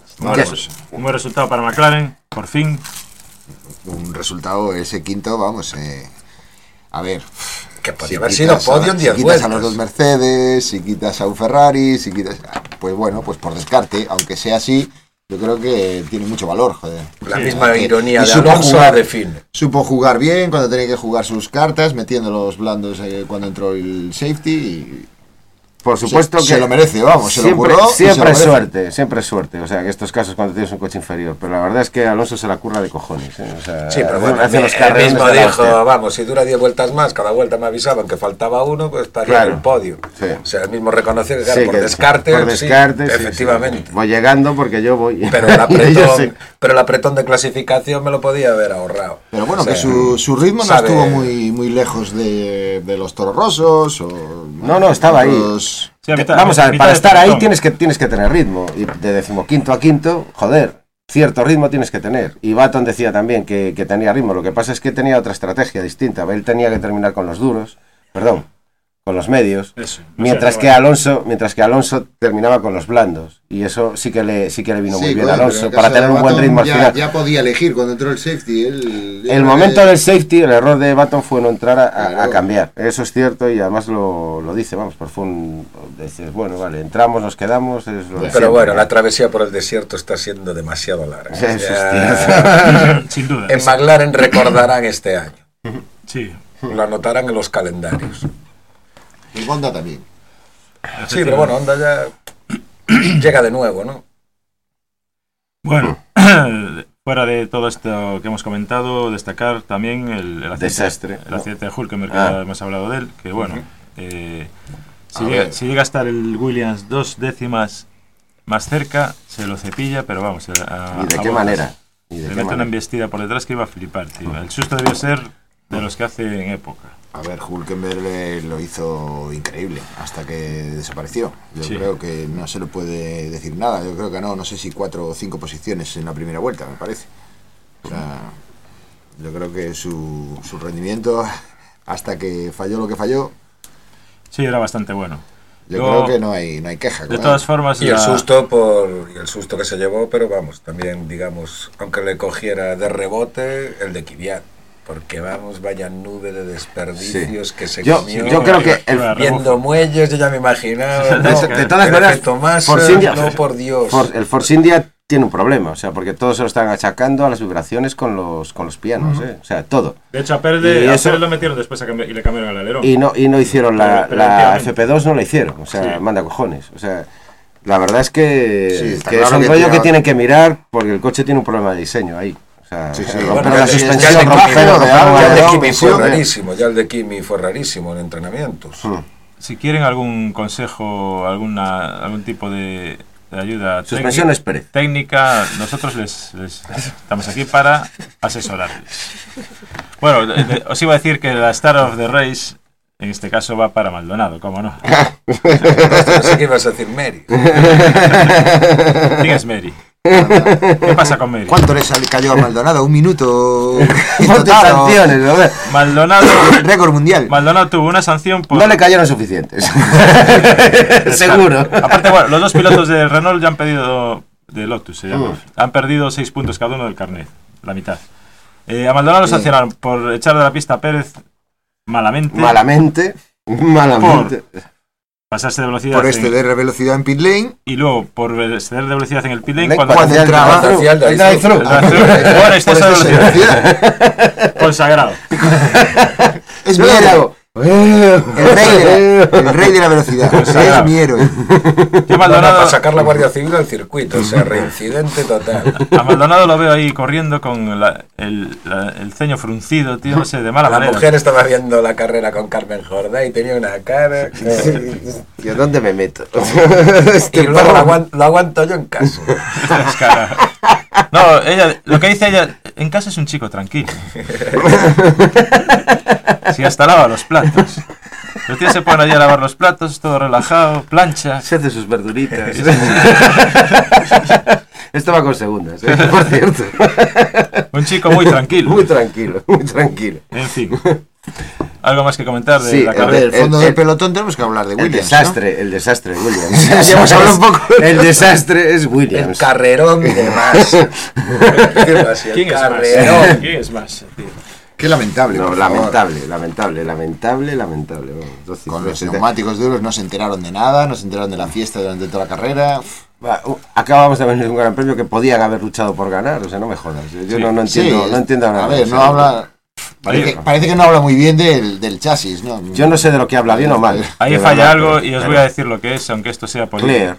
Un buen resultado para McLaren, por fin. Un resultado, ese quinto, vamos, a ver... Que podría haber sido podio en 10 vueltas. Si quitas a los dos Mercedes, si quitas a un Ferrari, si quitas... Pues bueno, pues por descarte, aunque sea así, yo creo que tiene mucho valor, joder. La misma ironía de Alonso la define. Supo jugar bien cuando tenía que jugar sus cartas, metiendo los blandos cuando entró el safety y... Por supuesto que se lo merece, vamos, siempre es suerte, o sea, que estos casos cuando tienes un coche inferior, pero la verdad es que Alonso se la curra de cojones, o sea, sí, pero bueno, él mismo dijo, vamos, si dura 10 vueltas más, cada vuelta me avisaban que faltaba uno, pues estaría en el podio. Sí. O sea, él mismo reconoció que, claro, por descarte, efectivamente. Voy llegando porque yo voy. Pero el apretón de clasificación me lo podía haber ahorrado. Pero bueno, o sea, que su ritmo no estuvo muy lejos de los Toros Rosos o... No, estaba ahí. Sí, vamos a ver, para estar ahí tienes que tener ritmo. Y de 15º a quinto, joder, cierto ritmo tienes que tener. Y Button decía también que tenía ritmo. Lo que pasa es que tenía otra estrategia distinta. Él tenía que terminar con los con los medios. Eso, mientras que Alonso terminaba con los blandos. Y eso sí que le vino muy bien a Alonso para tener un buen ritmo al final. Ya podía elegir cuando entró el safety. El momento del safety, el error de Button fue no entrar a cambiar. Eso es cierto y además lo dice, vamos, por fin dices, bueno, vale, entramos, nos quedamos. Pero bueno, la travesía por el desierto está siendo demasiado larga. Eso es cierto. Sin duda. En McLaren recordarán este año. Sí. Lo anotarán en los calendarios. Y Honda también. Sí, pero bueno, Honda ya llega de nuevo, ¿no? Bueno, fuera de todo esto que hemos comentado, destacar también el accidente de Hülkenberg, que ya hemos hablado de él, que bueno, si llega a estar el Williams 2 décimas más cerca, se lo cepilla, pero vamos. ¿Y de qué manera? Le mete una embestida por detrás que iba a flipar, tío. El susto debió ser de los que hace en época. A ver, Hülkenberg lo hizo increíble hasta que desapareció. Yo creo que no se le puede decir nada. Yo creo que no sé si 4 o 5 posiciones en la primera vuelta, me parece. O sea, yo creo que su rendimiento, hasta que falló lo que falló... Sí, era bastante bueno. Yo creo que no hay queja. De todas formas... Y el susto que se llevó, pero vamos, también, digamos, aunque le cogiera de rebote, el de Kvyat. Porque vamos, vaya nube de desperdicios que se comió. Yo creo que viendo muelles, yo ya me imaginaba. De todas maneras, Force India, no, por Dios. El Force India tiene un problema, o sea, porque todos se lo están achacando a las vibraciones con los pianos, o sea, todo. De hecho, a Pérez lo metieron después y le cambiaron el alerón. Y no hicieron la FP2, no la hicieron, o sea, manda cojones, o sea. La verdad es que es un rollo que tienen que mirar porque el coche tiene un problema de diseño ahí. O sea, Sí, romper la ya suspensión, el de romperlo de ya agua, el de no, Kimi fue sí, rarísimo, ya el de Kimi fue rarísimo en entrenamientos. Si quieren algún consejo, algún tipo de ayuda Suspensiones Pérez. técnica, nosotros les estamos aquí para asesorarles. Bueno, os iba a decir que la Star of the Race, en este caso, va para Maldonado, ¿cómo no? Pensé que ibas a decir Mary. ¿Quién es Mary? ¿Qué pasa con Mary? ¿Cuánto le cayó a Maldonado? ¿Un minuto? Ponte sanciones, ¿verdad? Récord mundial. Maldonado tuvo una sanción por... No le cayeron suficientes. Seguro. Aparte, bueno, los dos pilotos de Renault ya han pedido, de Lotus se llama, han perdido 6 puntos cada uno del carnet, la mitad. A Maldonado lo sancionaron por echar de la pista a Pérez malamente. Por pasarse de velocidad. Por exceder de velocidad en pit lane. Y luego por exceder de velocidad en el pit lane Cuando entraba. Por exceso de velocidad. Consagrado. Es Miero. El rey de la velocidad. Es Miero. Para sacar la Guardia Civil al circuito, o sea, reincidente total. A Maldonado lo veo ahí corriendo con el ceño fruncido, tío, no sé, de mala manera. La mujer estaba viendo la carrera con Carmen Jordá y tenía una cara. ¿Y a dónde me meto? Y luego lo aguanto yo en casa. No, lo que dice ella, en casa es un chico tranquilo. Si hasta lava los platos. Los tíos se ponen allí a lavar los platos, todo relajado, plancha. Se hace sus verduritas. Esto va con segundas, por cierto. Un chico muy tranquilo. Muy tranquilo, muy tranquilo. En fin. ¿Algo más que comentar de Sí, la carrera? El fondo del pelotón tenemos que hablar de Williams. El desastre de Williams. Ya hemos hablado un poco. El desastre es El Williams. carrerón de más. ¿Quién es más? Tío? Qué lamentable. No, por favor. lamentable. Vamos, Con los neumáticos duros no se enteraron de nada, no se enteraron de la fiesta durante toda la carrera. Acabamos de venir de un gran premio que podían haber luchado por ganar, o sea, no me jodas. Yo Sí. no entiendo nada. A ver, o sea, no habla. Parece que no habla muy bien del chasis, ¿no? Yo no sé de lo que habla, bien o mal. Ahí De falla verdad, algo y os voy a decir lo que es, aunque esto sea político.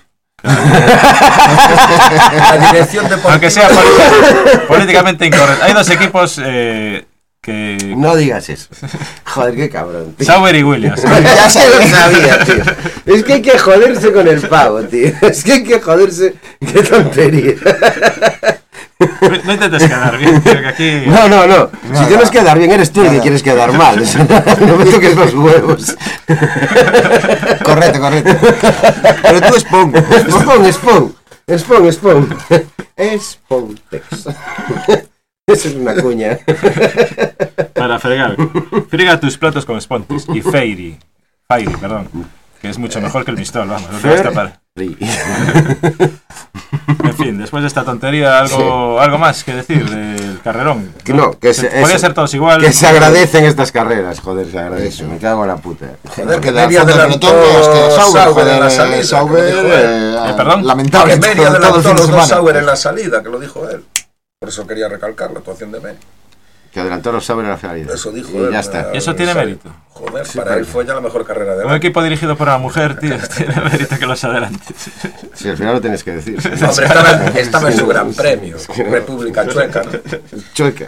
La dirección deportiva. Aunque sea políticamente incorrecto. Hay dos equipos que... No digas eso. Joder, qué cabrón, tío. Sauber y Williams. Ya se lo sabía, tío. Es que hay que joderse con el pavo, tío. Es que hay que joderse. Qué tontería. No intentes quedar bien, tío, que aquí... No. Si tienes que quedar bien, eres tú el que quieres quedar mal. O sea, no me toques los huevos. Correcto. Pero tú Spawn. Spawn. Spawntex. Esa es una cuña. Para fregar. Friega tus platos con Spontis. Y Fairy, perdón. Que es mucho mejor que el Mistral, vamos. No te vas a tapar. En fin, después de esta tontería, algo más que decir del carrerón. No, podría ser todos igual. Que se agradecen estas carreras, joder, se agradecen. Me cago en la puta. Joder, que Mary adelantó Sauber en la salida. Perdón. Lamentable. Que Mary adelantó los dos Sauber en la salida, que lo dijo él. Por eso quería recalcar la actuación de Mary. Que adelantó los Sauber en la salida. Eso dijo y él. ya está. Eso tiene mérito. Joder, para él fue ya la mejor carrera de Un equipo dirigido por una mujer, tío, tiene mérito que los adelante. Sí, al final lo tienes que decir. No, pero estaba en su gran premio. República Chueca, ¿no? Chueca.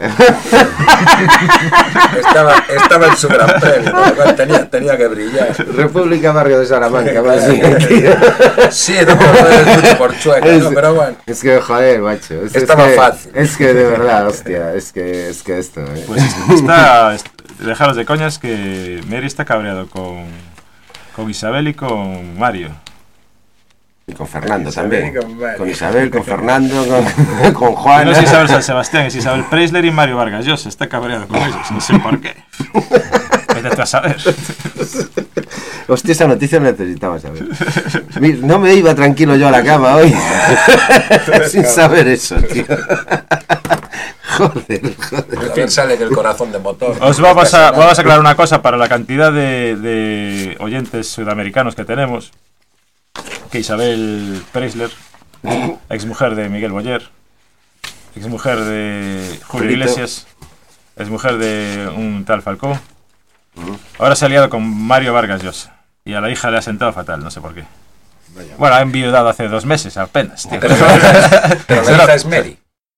Estaba en su gran premio, con lo cual tenía que brillar. República Barrio de Salamanca, más Sí, no puedo ver mucho por Chueca, ¿no? Pero bueno. Es que, joder, macho. Estaba fácil. Es que de verdad, hostia, es que esto. Pues dejaros de coñas que Mary está cabreado con Isabel y con Mario. Y con Fernando Isabel también. Con Isabel, con Fernando, con Juan. No es Isabel San Sebastián, es Isabel Preisler y Mario Vargas Llosa. Está cabreado con ellos, no sé por qué. Vete a saber. Hostia, esa noticia la necesitaba saber. No me iba tranquilo yo a la cama hoy sin saber eso, tío. Joder. En fin, sale del corazón de motor. Vamos a aclarar una cosa para la cantidad de oyentes sudamericanos que tenemos. Que Isabel Preisler, exmujer de Miguel Boyer, exmujer de Julio Iglesias, exmujer de un tal Falcó, ahora se ha liado con Mario Vargas Llosa y a la hija le ha sentado fatal, no sé por qué. Bueno, ha enviudado hace 2 meses apenas, tío. Pero la hija es Mary.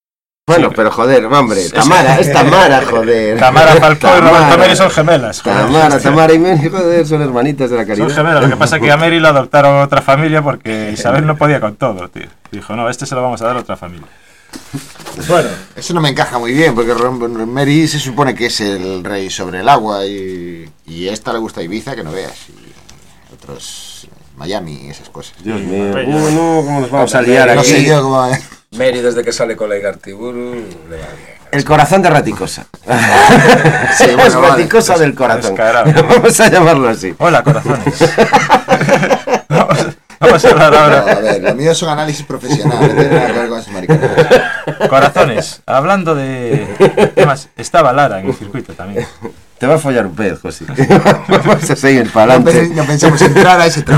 Bueno, pero joder, hombre, Tamara, es Tamara, joder. Tamara Falcó y Roberto Meri son gemelas. Joder. Tamara y Meri, joder, son hermanitas de la caridad. Son gemelas, lo que pasa es que a Meri la adoptaron otra familia porque Isabel no podía con todo, tío. Dijo, no, se lo vamos a dar a otra familia. Bueno, eso no me encaja muy bien porque Meri se supone que es el rey sobre el agua y esta le gusta Ibiza, que no veas, y otros Miami y esas cosas. Dios mío, no, ¿cómo nos vamos a liar aquí? No sé yo cómo... Meri, desde que sale con la Igartiburu, le va bien. El corazón de Raticosa. Sí, bueno, es Raticosa del corazón. Vamos a llamarlo así. Hola, corazones. Vamos a hablar ahora. No, a ver, lo mío son análisis profesionales, no tiene nada que ver con esos maricones. Corazones, hablando de temas, estaba Lara en el circuito también. Te va a follar un pez, José. Vamos a seguir para adelante. No pensamos entrar a ese tramo.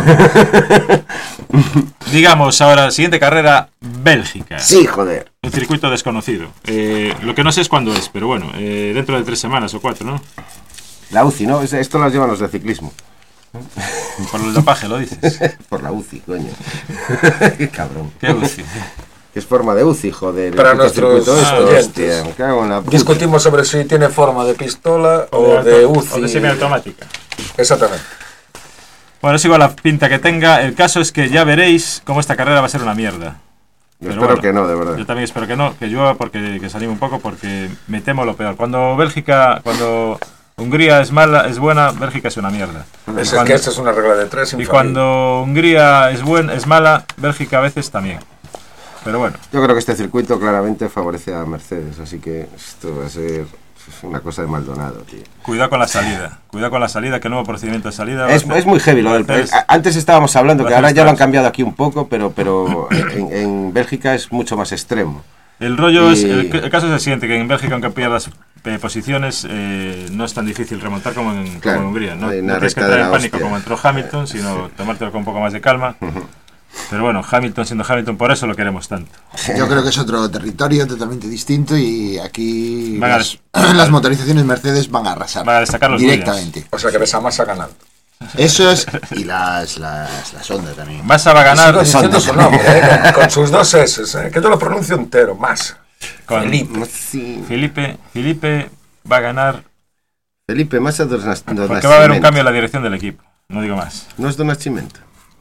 Digamos ahora, siguiente carrera, Bélgica. Sí, joder. Un circuito desconocido. Lo que no sé es cuándo es, pero bueno, dentro de 3 semanas o 4, ¿no? La UCI, ¿no? Esto las llevan los de ciclismo. Por el dopaje, lo dices. Por la UCI, coño. Qué cabrón. ¿Qué UCI? Es forma de UCI, joder. Para nuestros oyentes. Hostia, me cago en la puta. Discutimos sobre si tiene forma de pistola o de UCI. O de semiautomática. Exactamente. Bueno, es igual la pinta que tenga. El caso es que ya veréis cómo esta carrera va a ser una mierda. Yo espero que no, de verdad. Yo también espero que no, que llueva, porque que se anime un poco, porque me temo lo peor. Cuando Hungría es buena, Bélgica es una mierda. Es que esta es una regla de 3 y cuando Hungría es mala, Bélgica a veces también. Pero bueno. Yo creo que este circuito claramente favorece a Mercedes, así que esto va a ser una cosa de Maldonado, tío. Cuidado con la salida, que el nuevo procedimiento de salida... Es muy heavy lo del... Antes estábamos hablando que ahora ya lo han cambiado aquí un poco, pero en Bélgica es mucho más extremo. El rollo el caso es el siguiente, que en Bélgica, aunque pierdas posiciones, no es tan difícil remontar como en Hungría. No tienes que entrar en pánico como entró Hamilton, sino tomártelo con un poco más de calma. Pero bueno, Hamilton siendo Hamilton, por eso lo queremos tanto. Yo creo que es otro territorio totalmente distinto y aquí las motorizaciones Mercedes van a arrasar directamente. Williams. O sea que ves a Massa ganando. Eso es, y las Honda también. Massa va a ganar diciendo su nombre, con sus 2 S, que yo lo pronuncio entero, Massa. Con Felipe va a ganar. Felipe Massa porque va a haber un cambio en la dirección del equipo, no digo más. No es Donacimento.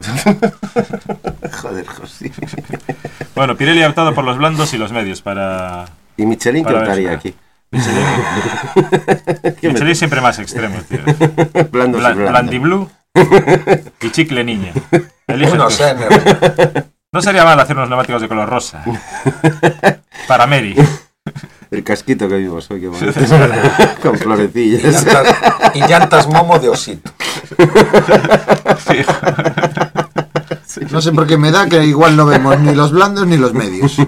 Joder, José. Bueno, Pirelli ha optado por los blandos y los medios para... ¿Y Michelin qué optaría aquí? Michelin siempre más extremo, tío. Blandiblue y chicle niña. No sería mal hacer unos neumáticos de color rosa. Para Meri. El casquito que vimos hoy, que bonito. Con florecillas. Y llantas Momo de osito. No sé por qué me da que igual no vemos ni los blandos ni los medios.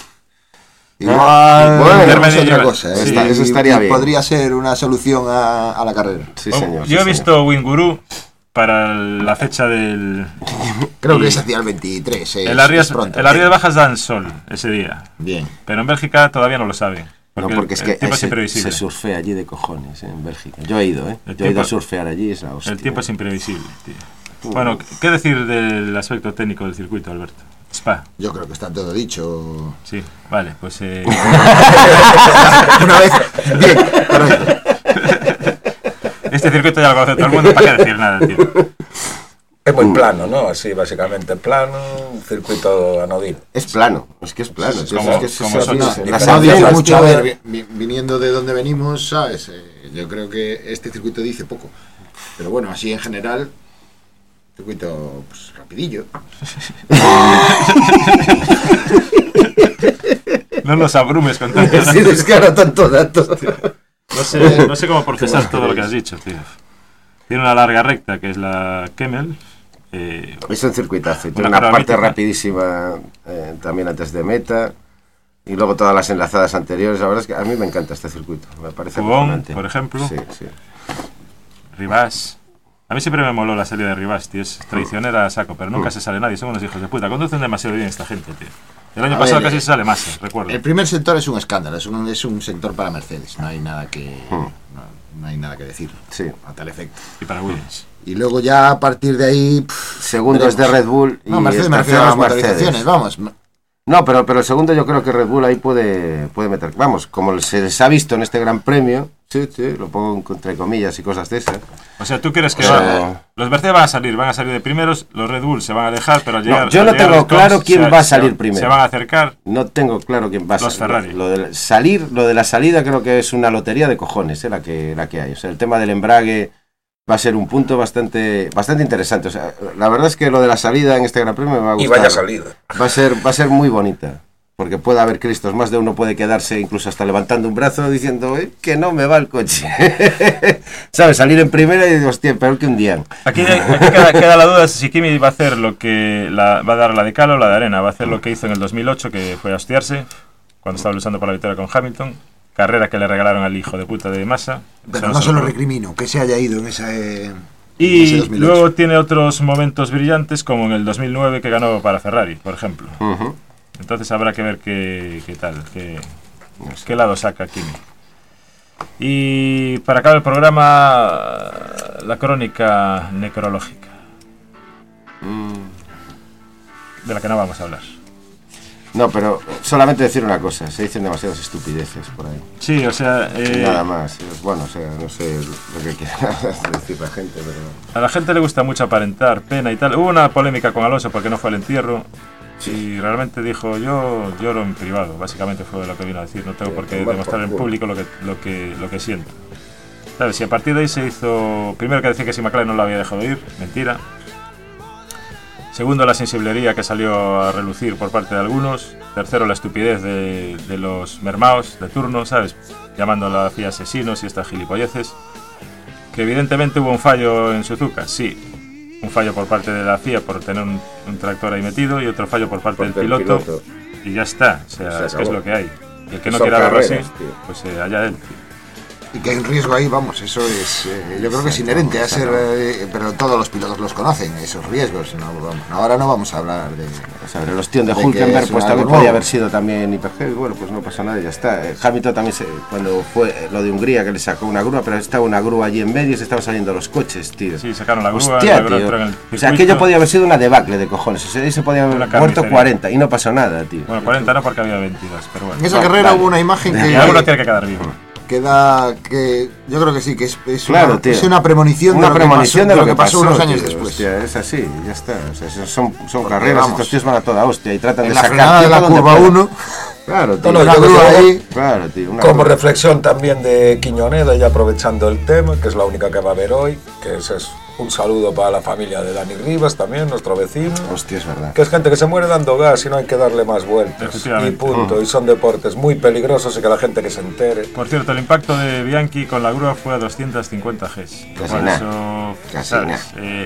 Igual es otra cosa. Sí, eso estaría bien. Podría ser una solución a la carrera. Sí, señor. Yo he visto Winguru para la fecha del... Creo que es hacia el 23. El Arias de Bajas dan sol ese día. Bien. Pero en Bélgica todavía no lo saben. Porque es que el tiempo es imprevisible. Se surfea allí de cojones, en Bélgica. Yo he ido, Yo he ido a surfear allí, es la hostia. El tiempo es imprevisible, tío. Bueno, ¿qué decir del aspecto técnico del circuito, Alberto? Spa. Yo creo que está todo dicho. Sí, vale, pues... Una vez. Bien, correcto. Este circuito ya lo conoce todo el mundo, ¿para qué decir nada, tío? Es muy plano, ¿no? Así, básicamente plano, un circuito anodino. Es plano, es que es plano. No mucho, a ver, viniendo de donde venimos, ¿sabes? Yo creo que este circuito dice poco. Pero bueno, así en general, circuito pues, rapidillo. No nos abrumes con tanto dato. Sí, descara tanto dato. No sé cómo procesar todo lo que has dicho, tío. Tiene una larga recta, que es la Kemmel. Es un circuitazo. Tiene una parte mítica, rapidísima también antes de meta. Y luego todas las enlazadas anteriores. La verdad es que a mí me encanta este circuito. Me parece emocionante. Por ejemplo. Sí. Rivas. A mí siempre me moló la salida de Rivas, tío. Es traicionera a saco, pero nunca se sale nadie. Son unos hijos de puta. Conducen demasiado bien esta gente, tío. El año pasado casi se sale más, recuerdo. El primer sector es un escándalo. Es un sector para Mercedes. No hay nada que... No hay nada que decir. Sí. A tal efecto. Y para Williams. Y luego ya a partir de ahí... Segundo es de Red Bull. No, Mercedes me refiero a las motorizaciones, vamos. No, pero el segundo yo creo que Red Bull ahí puede meter. Vamos, como se les ha visto en este Gran Premio, sí, lo pongo entre comillas y cosas de esas. O sea, ¿tú crees que los Mercedes van a salir de primeros, los Red Bull se van a dejar, pero no, yo no tengo claro quién va a salir primero. Se van a acercar. No tengo claro quién va a salir. Los Ferrari. Lo de la salida creo que es una lotería de cojones, la que hay. O sea, el tema del embrague va a ser un punto bastante interesante. O sea, la verdad es que lo de la salida en este Gran Premio me va a gustar. Y vaya salida. Va a ser muy bonita. Porque puede haber cristos, más de uno puede quedarse incluso hasta levantando un brazo diciendo que no me va el coche. ¿Sabes? Salir en primera y digo, hostia, peor que un día. Aquí queda la duda si Kimi va a hacer lo que va a dar la de cal o la de arena. Va a hacer lo que hizo en el 2008, que fue a hostiarse cuando estaba luchando por la victoria con Hamilton. Carrera que le regalaron al hijo de puta de Massa. Pero no se lo recrimino, que se haya ido en ese... Y luego tiene otros momentos brillantes, como en el 2009 que ganó para Ferrari, por ejemplo. Entonces habrá que ver qué tal, qué lado saca Kimi. Y para acabar el programa, la crónica necrológica. De la que no vamos a hablar. No, pero solamente decir una cosa, se dicen demasiadas estupideces por ahí. Sí, o sea... nada más, bueno, o sea, no sé lo que quiera decir la gente, pero... A la gente le gusta mucho aparentar pena y tal. Hubo una polémica con Alonso porque no fue al entierro. Y realmente dijo, yo lloro en privado, básicamente fue lo que vino a decir, no tengo por qué demostrar en público lo que siento. ¿Sabes? Y a partir de ahí se hizo, primero que decía que si McLaren no lo había dejado ir, mentira. Segundo, la sensiblería que salió a relucir por parte de algunos. Tercero, la estupidez de los mermaos de turno, ¿sabes? Llamando a la FIA asesinos y estas gilipolleces. Que evidentemente hubo un fallo en Suzuka, sí. Un fallo por parte de la FIA por tener un tractor ahí metido y otro fallo por parte del piloto. Y ya está, o sea, es que es lo que hay. Y el que no quiera verlo así, pues allá él, tío. Y que hay un riesgo ahí, vamos, eso es, yo creo que es inherente a ser, pero todos los pilotos los conocen, esos riesgos. Ahora no vamos a hablar de... O sea, el ostión de Hülkenberg pues también podía haber sido también hiperheavy, bueno, pues no pasa nada, ya está. Hamilton también, cuando fue lo de Hungría, que le sacó una grúa, pero estaba una grúa allí en medio y se estaban saliendo los coches, tío. Sí, sacaron la grúa. Hostia, tío. O sea, aquello podía haber sido una debacle de cojones, o sea, ahí se podía haber muerto 40 y no pasó nada, tío. Bueno, 40 no porque había 22, pero bueno. En esa carrera hubo una imagen que... Y alguno tiene que quedar vivo. Que yo creo que sí, que es claro, una premonición, de lo que pasó unos años después. Hostia, es así, ya está. O sea, son carreras, vamos, estos tíos van a toda hostia y tratan de sacar la frenada de la curva 1. Claro, tío. Claro, tío, como reflexión también de Quiñoneda, y aprovechando el tema, que es la única que va a haber hoy, que es un saludo para la familia de Dani Rivas también, nuestro vecino. Hostia, es verdad. Que es gente que se muere dando gas y no hay que darle más vueltas. Y punto. Y son deportes muy peligrosos y que la gente que se entere. Por cierto, el impacto de Bianchi con la grúa fue a 250 Gs. Casi nada.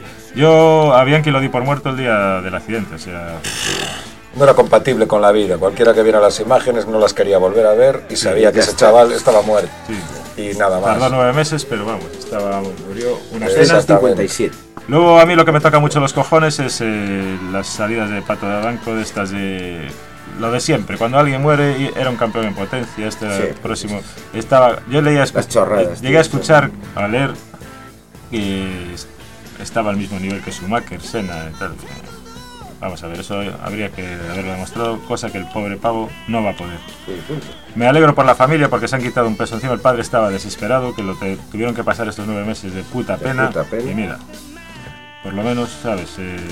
Yo a Bianchi lo di por muerto el día del accidente, o sea... No era compatible con la vida. Cualquiera que viera las imágenes no las quería volver a ver y sabía que ese chaval estaba muerto. Sí. Y nada más. Tardó 9 meses, pero vamos, murió una escena 57. Luego a mí lo que me toca mucho los cojones es las salidas de Pato de Banco, de estas de... Lo de siempre, cuando alguien muere y era un campeón en potencia, próximo... Yo leía... Llegué a escuchar, a leer, que estaba al mismo nivel que Schumacher, Senna y tal. Vamos a ver, eso habría que haberlo demostrado, cosa que el pobre pavo no va a poder. Me alegro por la familia porque se han quitado un peso encima. El padre estaba desesperado, que tuvieron que pasar estos 9 meses de puta pena. Y mira, por lo menos, ¿sabes?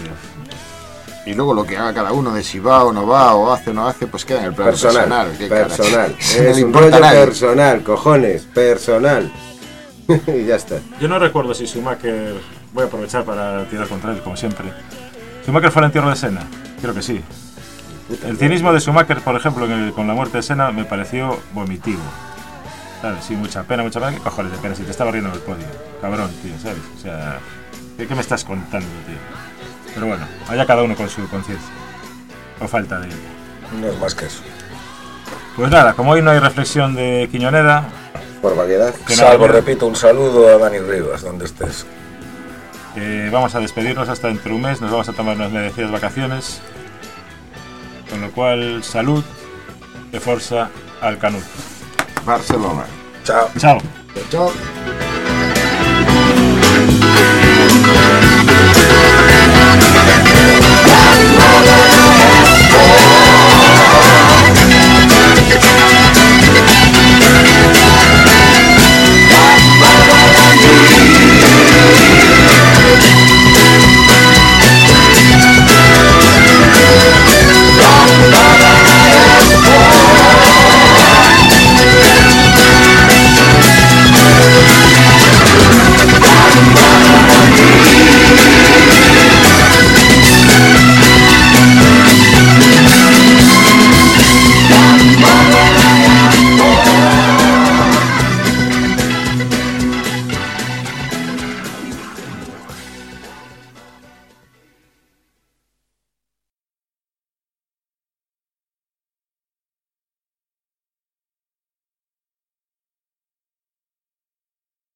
Y luego lo que haga cada uno de si va o no va, o hace o no hace, pues queda en el plan personal. Es un rollo personal, cojones, personal. Y ya está. Yo no recuerdo si Schumacher... Voy a aprovechar para tirar contra él, como siempre. ¿Schumacher fue al entierro de Senna? Creo que sí. El cinismo de Schumacher, por ejemplo, con la muerte de Senna, me pareció vomitivo. ¿Sabes? Sí, mucha pena. ¿Qué cojones de pena si te estaba riendo en el podio? Cabrón, tío, ¿sabes? O sea, ¿qué me estás contando, tío? Pero bueno, allá cada uno con su conciencia. O falta de ella. No es más que eso. Pues nada, como hoy no hay reflexión de Quiñoneda... Por variedad. Salvo, repito, un saludo a Dani Rivas, donde estés. Vamos a despedirnos hasta dentro de un mes, nos vamos a tomar unas merecidas vacaciones, con lo cual salud y fuerza al Canut. Barcelona. Chao. Chao. Chao.